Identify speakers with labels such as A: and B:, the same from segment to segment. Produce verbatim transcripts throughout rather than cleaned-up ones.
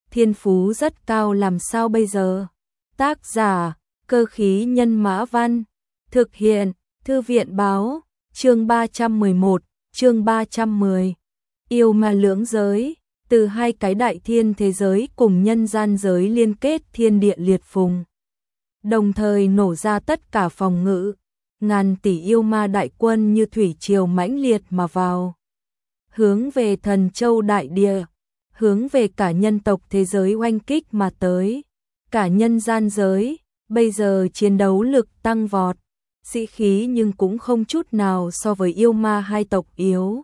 A: thiên phú rất cao làm sao bây giờ? Tác giả, Cơ khí nhân mã văn, thực hiện, Thư viện báo, chương ba trăm mười một, chương ba trăm mười. Yêu ma lưỡng giới, từ hai cái đại thiên thế giới cùng nhân gian giới liên kết thiên địa liệt phùng. Đồng thời nổ ra tất cả phòng ngự, ngàn tỷ yêu ma đại quân như thủy triều mãnh liệt mà vào. Hướng về Thần Châu đại địa, hướng về cả nhân tộc thế giới oanh kích mà tới. Cả nhân gian giới, bây giờ chiến đấu lực tăng vọt, sĩ khí nhưng cũng không chút nào so với yêu ma hai tộc yếu.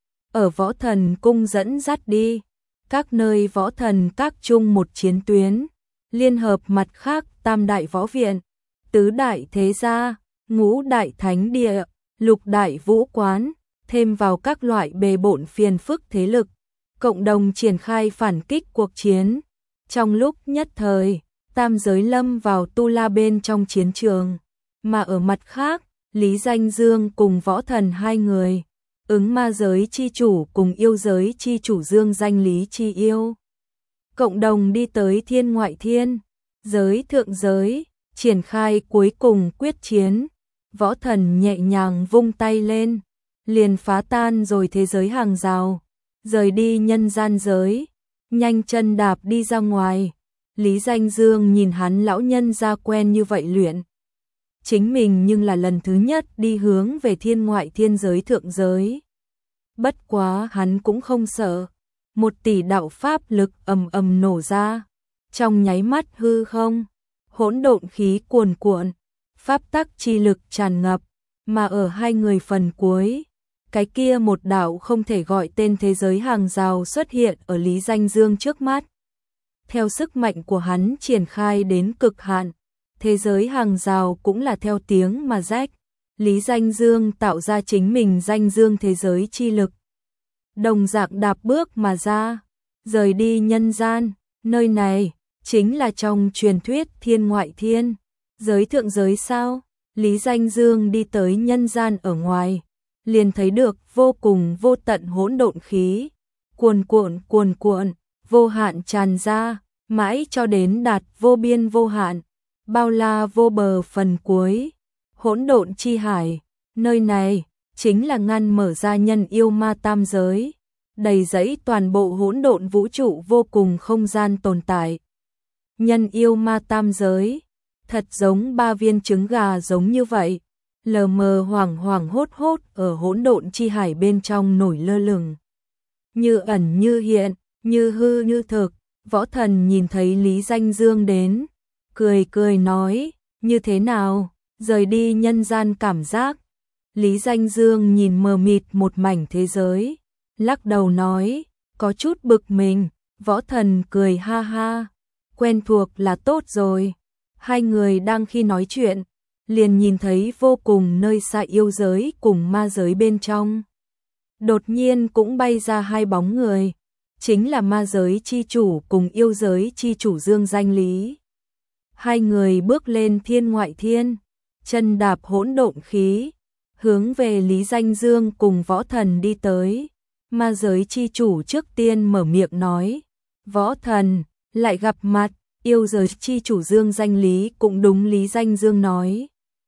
A: Ở Võ Thần Cung dẫn dắt đi, các nơi võ thần các chung một chiến tuyến, liên hợp mặt khác tam đại võ viện, tứ đại thế gia, ngũ đại thánh địa, lục đại vũ quán, thêm vào các loại bề bộn phiền phức thế lực, cộng đồng triển khai phản kích cuộc chiến. Trong lúc nhất thời, tam giới lâm vào tu la bên trong chiến trường, mà ở mặt khác, Lý Danh Dương cùng võ thần hai người, ứng ma giới chi chủ cùng yêu giới chi chủ Dương Danh Lý chi yêu, cộng đồng đi tới thiên ngoại thiên, giới thượng giới, triển khai cuối cùng quyết chiến. Võ thần nhẹ nhàng vung tay lên, liền phá tan rồi thế giới hàng rào, rời đi nhân gian giới, nhanh chân đạp đi ra ngoài. Lý Danh Dương nhìn hắn lão nhân ra quen như vậy luyện. Chính mình nhưng là lần thứ nhất đi hướng về thiên ngoại thiên giới thượng giới. Bất quá hắn cũng không sợ. Một tỷ đạo pháp lực ầm ầm nổ ra. Trong nháy mắt hư không, hỗn độn khí cuồn cuộn, pháp tắc chi lực tràn ngập, mà ở hai người phần cuối, cái kia một đạo không thể gọi tên thế giới hàng rào xuất hiện ở Lý Danh Dương trước mắt. Theo sức mạnh của hắn triển khai đến cực hạn, thế giới hàng rào cũng là theo tiếng mà rách. Lý Danh Dương tạo ra chính mình danh dương thế giới chi lực. Đồng dạng đạp bước mà ra, rời đi nhân gian, nơi này chính là trong truyền thuyết thiên ngoại thiên, giới thượng giới sao? Lý Danh Dương đi tới nhân gian ở ngoài, liền thấy được vô cùng vô tận hỗn độn khí, cuồn cuộn cuồn cuộn, vô hạn tràn ra, mãi cho đến đạt vô biên vô hạn, bao la vô bờ phần cuối. Hỗn độn chi hải, nơi này chính là ngăn mở ra nhân yêu ma tam giới, đầy dẫy toàn bộ hỗn độn vũ trụ vô cùng không gian tồn tại. Nhân yêu ma tam giới, thật giống ba viên trứng gà giống như vậy, lờ mờ hoảng hoảng hốt hốt ở hỗn độn chi hải bên trong nổi lơ lửng. Như ẩn như hiện, như hư như thực. Võ thần nhìn thấy Lý Danh Dương đến, cười cười nói, như thế nào, rời đi nhân gian cảm giác. Lý Danh Dương nhìn mờ mịt một mảnh thế giới, lắc đầu nói, có chút bực mình. Võ thần cười ha ha, quen thuộc là tốt rồi. Hai người đang khi nói chuyện, liền nhìn thấy vô cùng nơi xa yêu giới cùng ma giới bên trong. Đột nhiên cũng bay ra hai bóng người, chính là ma giới chi chủ cùng yêu giới chi chủ Dương Danh Lý. Hai người bước lên thiên ngoại thiên, chân đạp hỗn độn khí, hướng về Lý Danh Dương cùng võ thần đi tới. Ma giới chi chủ trước tiên mở miệng nói, võ thần, lại gặp mặt. Yêu giới chi chủ Dương Danh Lý cũng đúng Lý Danh Dương nói.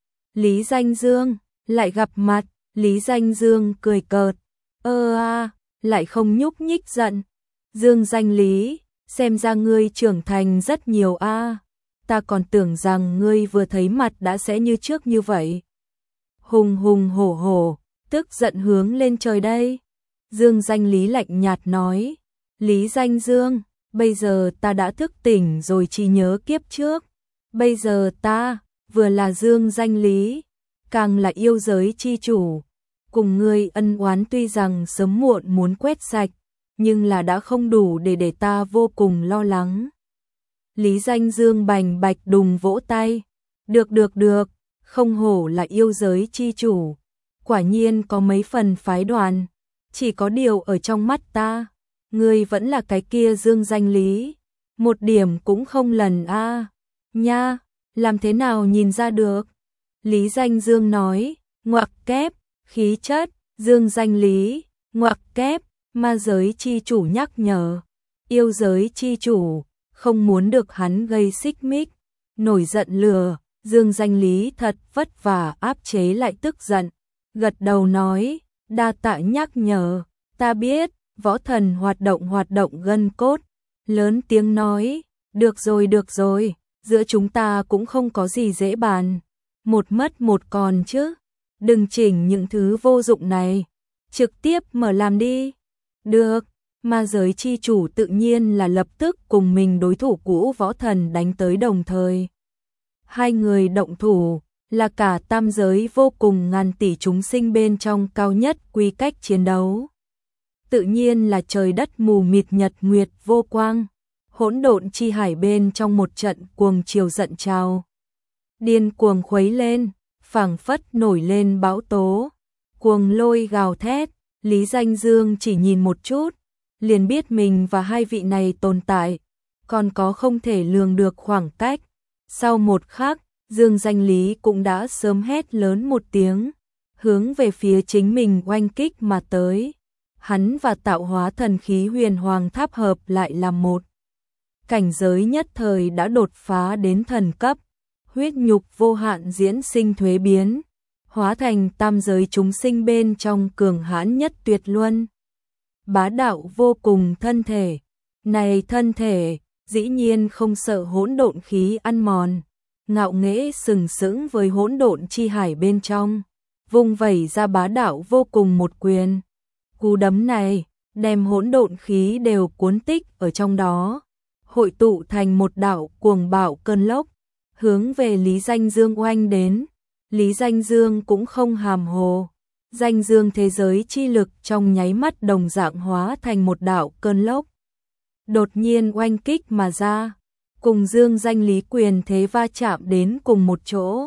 A: Lý Danh Dương, lại gặp mặt. Lý Danh Dương cười cợt, ơ a, lại không nhúc nhích giận. Dương Danh Lý, xem ra ngươi trưởng thành rất nhiều a. Ta còn tưởng rằng ngươi vừa thấy mặt đã sẽ như trước như vậy. Hùng hùng hổ hổ, tức giận hướng lên trời đây. Dương Danh Lý lạnh nhạt nói, Lý Danh Dương, bây giờ ta đã thức tỉnh rồi trí nhớ kiếp trước. Bây giờ ta, vừa là Dương Danh Lý, càng là yêu giới chi chủ. Cùng ngươi ân oán tuy rằng sớm muộn muốn quét sạch, nhưng là đã không đủ để để ta vô cùng lo lắng. Lý Danh Dương bành bạch đùng vỗ tay. Được được được, không hổ là yêu giới chi chủ. Quả nhiên có mấy phần phái đoàn. Chỉ có điều ở trong mắt ta, ngươi vẫn là cái kia Dương Danh Lý. Một điểm cũng không lần a à. Nha, làm thế nào nhìn ra được? Lý Danh Dương nói, ngoặc kép, khí chất, Dương Danh Lý, ngoặc kép. Ma giới chi chủ nhắc nhở, Yêu giới chi chủ, không muốn được hắn gây xích mích, nổi giận lừa, Dương Danh Lý thật vất vả áp chế lại tức giận, gật đầu nói, đa tạ nhắc nhở, ta biết, võ thần hoạt động hoạt động gân cốt, lớn tiếng nói, được rồi được rồi, giữa chúng ta cũng không có gì dễ bàn, một mất một còn chứ, đừng chỉnh những thứ vô dụng này, trực tiếp mở làm đi, được. Ma giới chi chủ tự nhiên là lập tức cùng mình đối thủ cũ võ thần đánh tới đồng thời. Hai người động thủ là cả tam giới vô cùng ngàn tỷ chúng sinh bên trong cao nhất quy cách chiến đấu. Tự nhiên là trời đất mù mịt nhật nguyệt vô quang, hỗn độn chi hải bên trong một trận cuồng chiều giận trào. Điên cuồng khuấy lên, phảng phất nổi lên bão tố, cuồng lôi gào thét, Lý Danh Dương chỉ nhìn một chút, liền biết mình và hai vị này tồn tại, còn có không thể lường được khoảng cách. Sau một khắc, Dương Danh Lý cũng đã sớm hét lớn một tiếng, hướng về phía chính mình oanh kích mà tới. Hắn và tạo hóa thần khí huyền hoàng tháp hợp lại làm một. Cảnh giới nhất thời đã đột phá đến thần cấp, huyết nhục vô hạn diễn sinh thuế biến, hóa thành tam giới chúng sinh bên trong cường hãn nhất tuyệt luân. Bá đạo vô cùng thân thể, này thân thể, dĩ nhiên không sợ hỗn độn khí ăn mòn, ngạo nghễ sừng sững với hỗn độn chi hải bên trong, vung vẩy ra bá đạo vô cùng một quyền. Cú đấm này, đem hỗn độn khí đều cuốn tích ở trong đó, hội tụ thành một đạo cuồng bạo cơn lốc, hướng về Lý Danh Dương oanh đến. Lý Danh Dương cũng không hàm hồ. Danh Dương thế giới chi lực trong nháy mắt đồng dạng hóa thành một đạo cơn lốc. Đột nhiên oanh kích mà ra, cùng Dương Danh Lý quyền thế va chạm đến cùng một chỗ.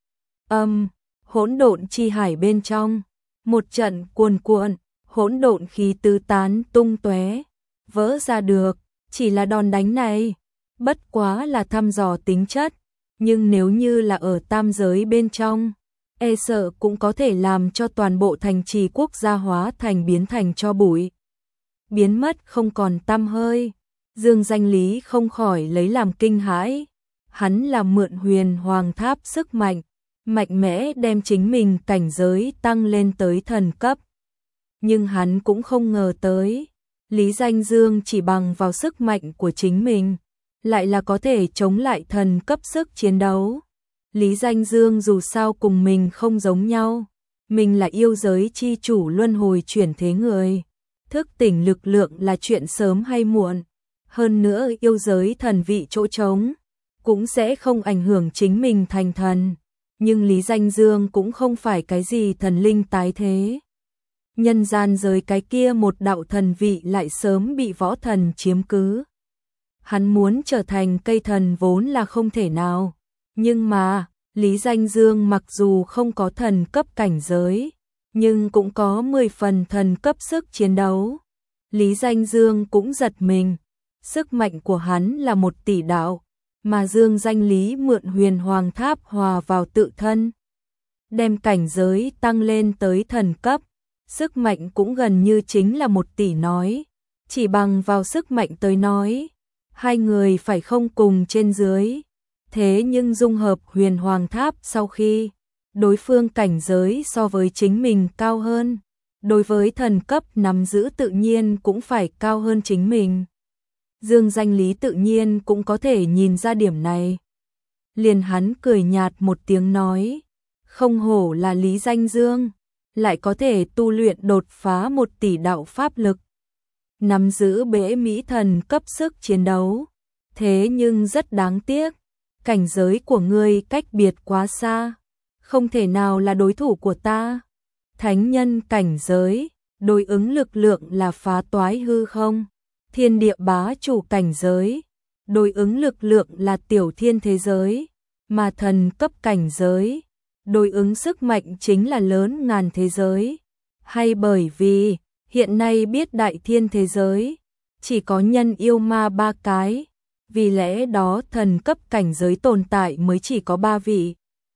A: Âm, hỗn độn chi hải bên trong, một trận cuồn cuộn, hỗn độn khí tứ tán tung tóe, vỡ ra được, chỉ là đòn đánh này, bất quá là thăm dò tính chất, nhưng nếu như là ở tam giới bên trong, e sợ cũng có thể làm cho toàn bộ thành trì quốc gia hóa thành biến thành tro bụi. Biến mất không còn tăm hơi, Dương Danh Lý không khỏi lấy làm kinh hãi. Hắn là mượn huyền hoàng tháp sức mạnh, mạnh mẽ đem chính mình cảnh giới tăng lên tới thần cấp. Nhưng hắn cũng không ngờ tới, Lý Danh Dương chỉ bằng vào sức mạnh của chính mình, lại là có thể chống lại thần cấp sức chiến đấu. Lý Danh Dương dù sao cùng mình không giống nhau, mình là yêu giới chi chủ luân hồi chuyển thế người, thức tỉnh lực lượng là chuyện sớm hay muộn, hơn nữa yêu giới thần vị chỗ trống, cũng sẽ không ảnh hưởng chính mình thành thần, nhưng Lý Danh Dương cũng không phải cái gì thần linh tái thế. Nhân gian giới cái kia một đạo thần vị lại sớm bị võ thần chiếm cứ. Hắn muốn trở thành cây thần vốn là không thể nào, nhưng mà Lý Danh Dương mặc dù không có thần cấp cảnh giới, nhưng cũng có mười phần thần cấp sức chiến đấu. Lý Danh Dương cũng giật mình, sức mạnh của hắn là một tỷ đạo, mà Dương Danh Lý mượn huyền hoàng tháp hòa vào tự thân, đem cảnh giới tăng lên tới thần cấp, sức mạnh cũng gần như chính là một tỷ nói, chỉ bằng vào sức mạnh tới nói, hai người phải không cùng trên dưới. Thế nhưng dung hợp huyền hoàng tháp sau khi đối phương cảnh giới so với chính mình cao hơn, đối với thần cấp nắm giữ tự nhiên cũng phải cao hơn chính mình. Dương Danh Lý tự nhiên cũng có thể nhìn ra điểm này. Liền hắn cười nhạt một tiếng nói, không hổ là Lý Danh Dương, lại có thể tu luyện đột phá một tỷ đạo pháp lực, nắm giữ bế mỹ thần cấp sức chiến đấu. Thế nhưng rất đáng tiếc, cảnh giới của ngươi cách biệt quá xa, không thể nào là đối thủ của ta. Thánh nhân cảnh giới, đối ứng lực lượng là phá toái hư không. Thiên địa bá chủ cảnh giới, đối ứng lực lượng là tiểu thiên thế giới, mà thần cấp cảnh giới, đối ứng sức mạnh chính là lớn ngàn thế giới. Hay bởi vì, hiện nay biết đại thiên thế giới, chỉ có nhân yêu ma ba cái, vì lẽ đó thần cấp cảnh giới tồn tại mới chỉ có ba vị.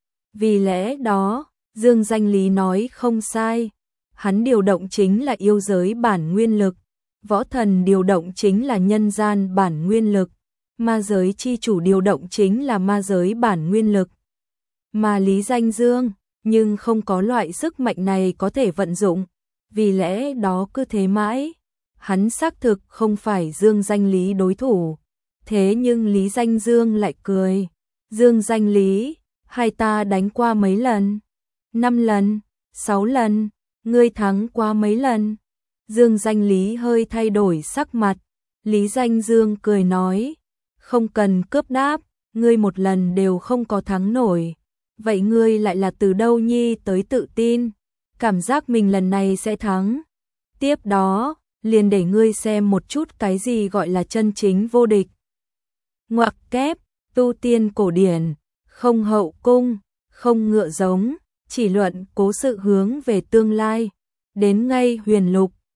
A: Vì lẽ đó, Dương Danh Lý nói không sai, hắn điều động chính là yêu giới bản nguyên lực, võ thần điều động chính là nhân gian bản nguyên lực, ma giới chi chủ điều động chính là ma giới bản nguyên lực. Mà Lý Danh Dương, nhưng không có loại sức mạnh này có thể vận dụng, vì lẽ đó cứ thế mãi. Hắn xác thực không phải Dương Danh Lý đối thủ, thế nhưng Lý Danh Dương lại cười. Dương Danh Lý, hai ta đánh qua mấy lần? Năm lần, sáu lần, ngươi thắng qua mấy lần? Dương Danh Lý hơi thay đổi sắc mặt, Lý Danh Dương cười nói, không cần cướp đáp, ngươi một lần đều không có thắng nổi. Vậy ngươi lại là từ đâu nhi tới tự tin, cảm giác mình lần này sẽ thắng? Tiếp đó, liền để ngươi xem một chút cái gì gọi là chân chính vô địch. Ngoặc kép, tu tiên cổ điển, không hậu cung, không ngựa giống, chỉ luận cố sự hướng về tương lai. Đến ngay huyền lục,